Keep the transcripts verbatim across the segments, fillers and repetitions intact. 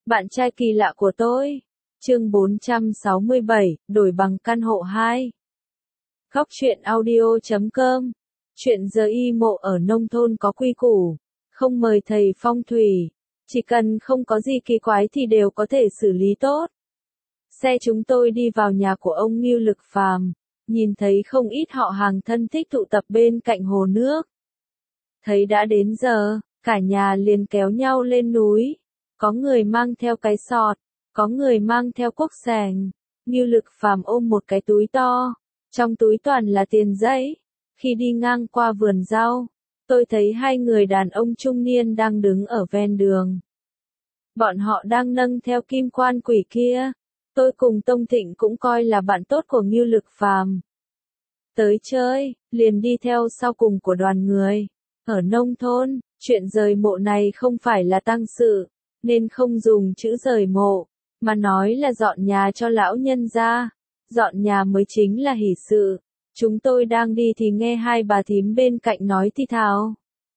Bạn trai kỳ lạ của tôi. Chương bốn trăm sáu mươi bảy, đổi bằng căn hộ hai. Góc truyện audio chấm com. Chuyện giờ y mộ ở nông thôn có quy củ, không mời thầy phong thủy, chỉ cần không có gì kỳ quái thì đều có thể xử lý tốt. Xe chúng tôi đi vào nhà của ông Ngưu Lực Phàm, nhìn thấy không ít họ hàng thân thích tụ tập bên cạnh hồ nước. Thấy đã đến giờ, cả nhà liền kéo nhau lên núi. Có người mang theo cái sọt, có người mang theo cuốc sẻng. Ngưu Lực Phàm ôm một cái túi to, trong túi toàn là tiền giấy. Khi đi ngang qua vườn rau, tôi thấy hai người đàn ông trung niên đang đứng ở ven đường. Bọn họ đang nâng theo kim quan quỷ kia. Tôi cùng Tông Thịnh cũng coi là bạn tốt của Ngưu Lực Phàm. Tới chơi, liền đi theo sau cùng của đoàn người. Ở nông thôn, chuyện rời mộ này không phải là tang sự, nên không dùng chữ rời mộ, mà nói là dọn nhà cho lão nhân gia. Dọn nhà mới chính là hỷ sự. Chúng tôi đang đi thì nghe hai bà thím bên cạnh nói thì thào.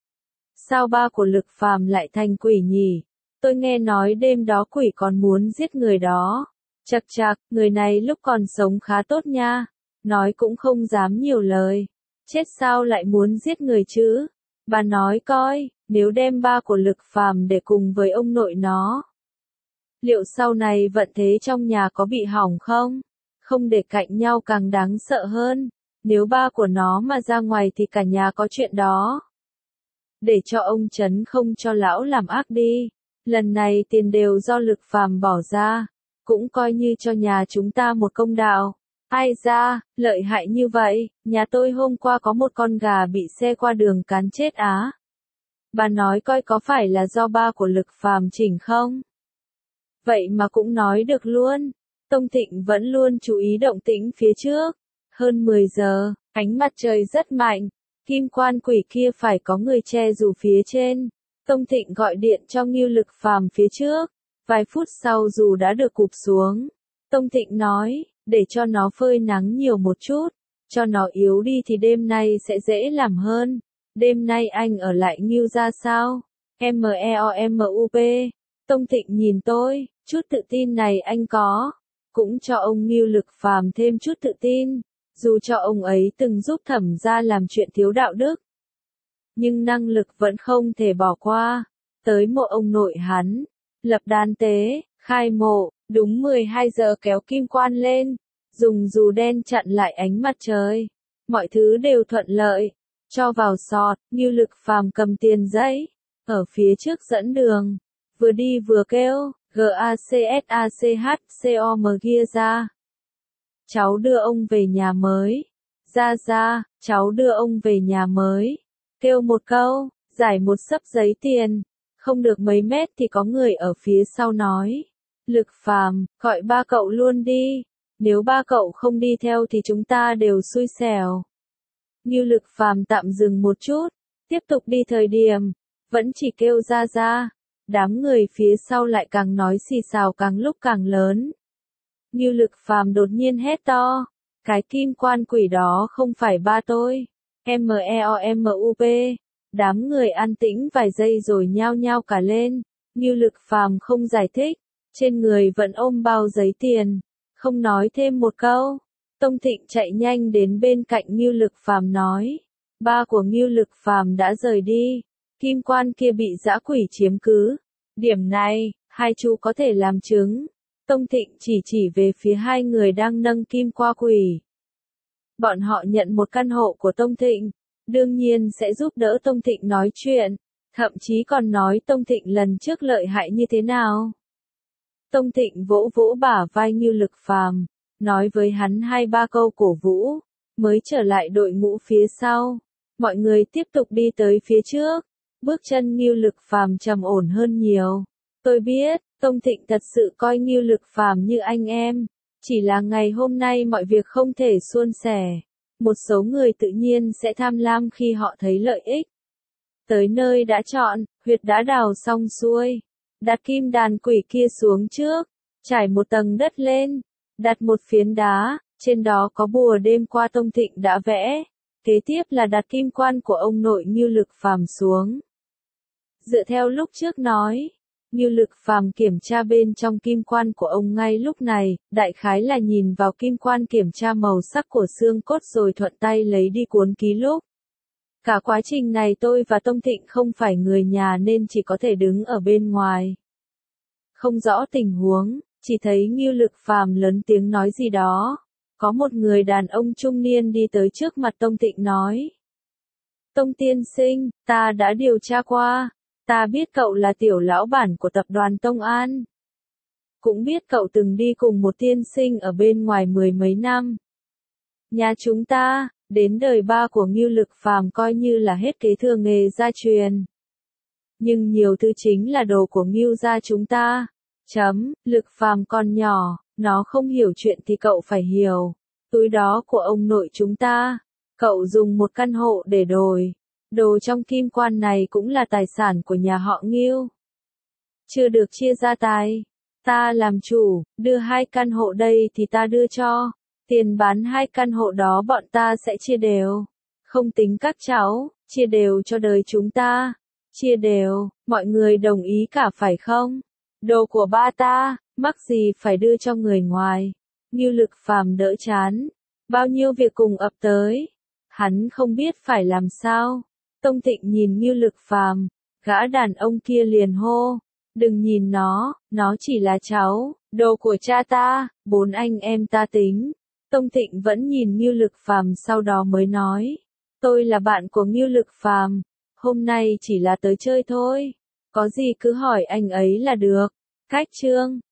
Sao ba của Lực Phàm lại thành quỷ nhỉ? Tôi nghe nói đêm đó quỷ còn muốn giết người đó. Chậc chậc, người này lúc còn sống khá tốt nha. Nói cũng không dám nhiều lời. Chết sao lại muốn giết người chứ? Bà nói coi, nếu đem ba của Lực Phàm để cùng với ông nội nó, liệu sau này vận thế trong nhà có bị hỏng không? Không để cạnh nhau càng đáng sợ hơn. Nếu ba của nó mà ra ngoài thì cả nhà có chuyện đó. Để cho ông Trấn không cho lão làm ác đi. Lần này tiền đều do Lực Phàm bỏ ra, cũng coi như cho nhà chúng ta một công đạo. Ai ra, lợi hại như vậy, nhà tôi hôm qua có một con gà bị xe qua đường cán chết á. Bà nói coi có phải là do ba của Lực Phàm chỉnh không? Vậy mà cũng nói được luôn. Tông Thịnh vẫn luôn chú ý động tĩnh phía trước. Hơn mười giờ, ánh mặt trời rất mạnh. Kim quan quỷ kia phải có người che dù phía trên. Tông Thịnh gọi điện cho Ngưu Lực Phàm phía trước. Vài phút sau dù đã được cụp xuống. Tông Thịnh nói, để cho nó phơi nắng nhiều một chút. Cho nó yếu đi thì đêm nay sẽ dễ làm hơn. Đêm nay anh ở lại Ngưu ra sao? M E O M U P. Tông Thịnh nhìn tôi, chút tự tin này anh có. Cũng cho ông Ngưu Lực Phàm thêm chút tự tin. Dù cho ông ấy từng giúp Thẩm gia làm chuyện thiếu đạo đức, nhưng năng lực vẫn không thể bỏ qua. Tới mộ ông nội hắn, lập đàn tế, khai mộ, đúng mười hai giờ kéo kim quan lên, dùng dù đen chặn lại ánh mặt trời. Mọi thứ đều thuận lợi, cho vào sọt. Ngưu Lực Phàm cầm tiền giấy, ở phía trước dẫn đường, vừa đi vừa kêu, G A C S A C H C O M kia ra. Cháu đưa ông về nhà mới. Ra ra, cháu đưa ông về nhà mới. Kêu một câu, giải một xấp giấy tiền. Không được mấy mét thì có người ở phía sau nói. Lực Phàm, gọi ba cậu luôn đi. Nếu ba cậu không đi theo thì chúng ta đều xui xẻo. Ngưu Lực Phàm tạm dừng một chút, tiếp tục đi thời điểm, vẫn chỉ kêu ra ra. Đám người phía sau lại càng nói xì xào càng lúc càng lớn. Ngưu Lực Phàm đột nhiên hét to, cái kim quan quỷ đó không phải ba tôi. M E O M U P. Đám người an tĩnh vài giây rồi nhao nhao cả lên. Ngưu Lực Phàm không giải thích, trên người vẫn ôm bao giấy tiền, không nói thêm một câu. Tông Thịnh chạy nhanh đến bên cạnh Ngưu Lực Phàm nói, ba của Ngưu Lực Phàm đã rời đi, kim quan kia bị dã quỷ chiếm cứ. Điểm này, hai chú có thể làm chứng. Tông Thịnh chỉ chỉ về phía hai người đang nâng kim qua quỷ. Bọn họ nhận một căn hộ của Tông Thịnh, đương nhiên sẽ giúp đỡ Tông Thịnh nói chuyện, thậm chí còn nói Tông Thịnh lần trước lợi hại như thế nào. Tông Thịnh vỗ vỗ bả vai Ngưu Lực Phàm, nói với hắn hai ba câu cổ vũ, mới trở lại đội ngũ phía sau. Mọi người tiếp tục đi tới phía trước, bước chân Ngưu Lực Phàm trầm ổn hơn nhiều. Tôi biết, Tông Thịnh thật sự coi Ngưu Lực Phàm như anh em, chỉ là ngày hôm nay mọi việc không thể suôn sẻ. Một số người tự nhiên sẽ tham lam khi họ thấy lợi ích. Tới nơi đã chọn, huyệt đã đào xong xuôi, đặt kim đàn quỷ kia xuống trước, trải một tầng đất lên, đặt một phiến đá, trên đó có bùa đêm qua Tông Thịnh đã vẽ. Kế tiếp là đặt kim quan của ông nội Ngưu Lực Phàm xuống. Dựa theo lúc trước nói, Ngưu Lực Phàm kiểm tra bên trong kim quan của ông ngay lúc này, đại khái là nhìn vào kim quan kiểm tra màu sắc của xương cốt rồi thuận tay lấy đi cuốn ký lục. Cả quá trình này tôi và Tông Thịnh không phải người nhà nên chỉ có thể đứng ở bên ngoài. Không rõ tình huống, chỉ thấy Ngưu Lực Phàm lớn tiếng nói gì đó. Có một người đàn ông trung niên đi tới trước mặt Tông Thịnh nói. Tông tiên sinh, ta đã điều tra qua. Ta biết cậu là tiểu lão bản của tập đoàn Tông An. Cũng biết cậu từng đi cùng một tiên sinh ở bên ngoài mười mấy năm. Nhà chúng ta, đến đời ba của Ngưu Lực Phàm coi như là hết kế thừa nghề gia truyền. Nhưng nhiều thứ chính là đồ của Ngưu gia chúng ta. Chấm, Lực Phàm còn nhỏ, nó không hiểu chuyện thì cậu phải hiểu. Túi đó của ông nội chúng ta, cậu dùng một căn hộ để đổi. Đồ trong kim quan này cũng là tài sản của nhà họ Ngưu. Chưa được chia ra tài. Ta làm chủ, đưa hai căn hộ đây thì ta đưa cho. Tiền bán hai căn hộ đó bọn ta sẽ chia đều. Không tính các cháu, chia đều cho đời chúng ta. Chia đều, mọi người đồng ý cả phải không? Đồ của ba ta, mắc gì phải đưa cho người ngoài. Ngưu Lực Phàm đỡ chán. Bao nhiêu việc cùng ập tới. Hắn không biết phải làm sao. Tông Thịnh nhìn Ngưu Lực Phàm, gã đàn ông kia liền hô. Đừng nhìn nó, nó chỉ là cháu, đồ của cha ta, bốn anh em ta tính. Tông Thịnh vẫn nhìn Ngưu Lực Phàm sau đó mới nói. Tôi là bạn của Ngưu Lực Phàm, hôm nay chỉ là tới chơi thôi. Có gì cứ hỏi anh ấy là được. Cách chương